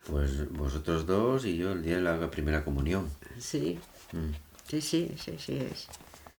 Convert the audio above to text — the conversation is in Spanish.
Pues vosotros dos y yo el día de la primera comunión. Sí, Mm. sí, sí, sí, sí es.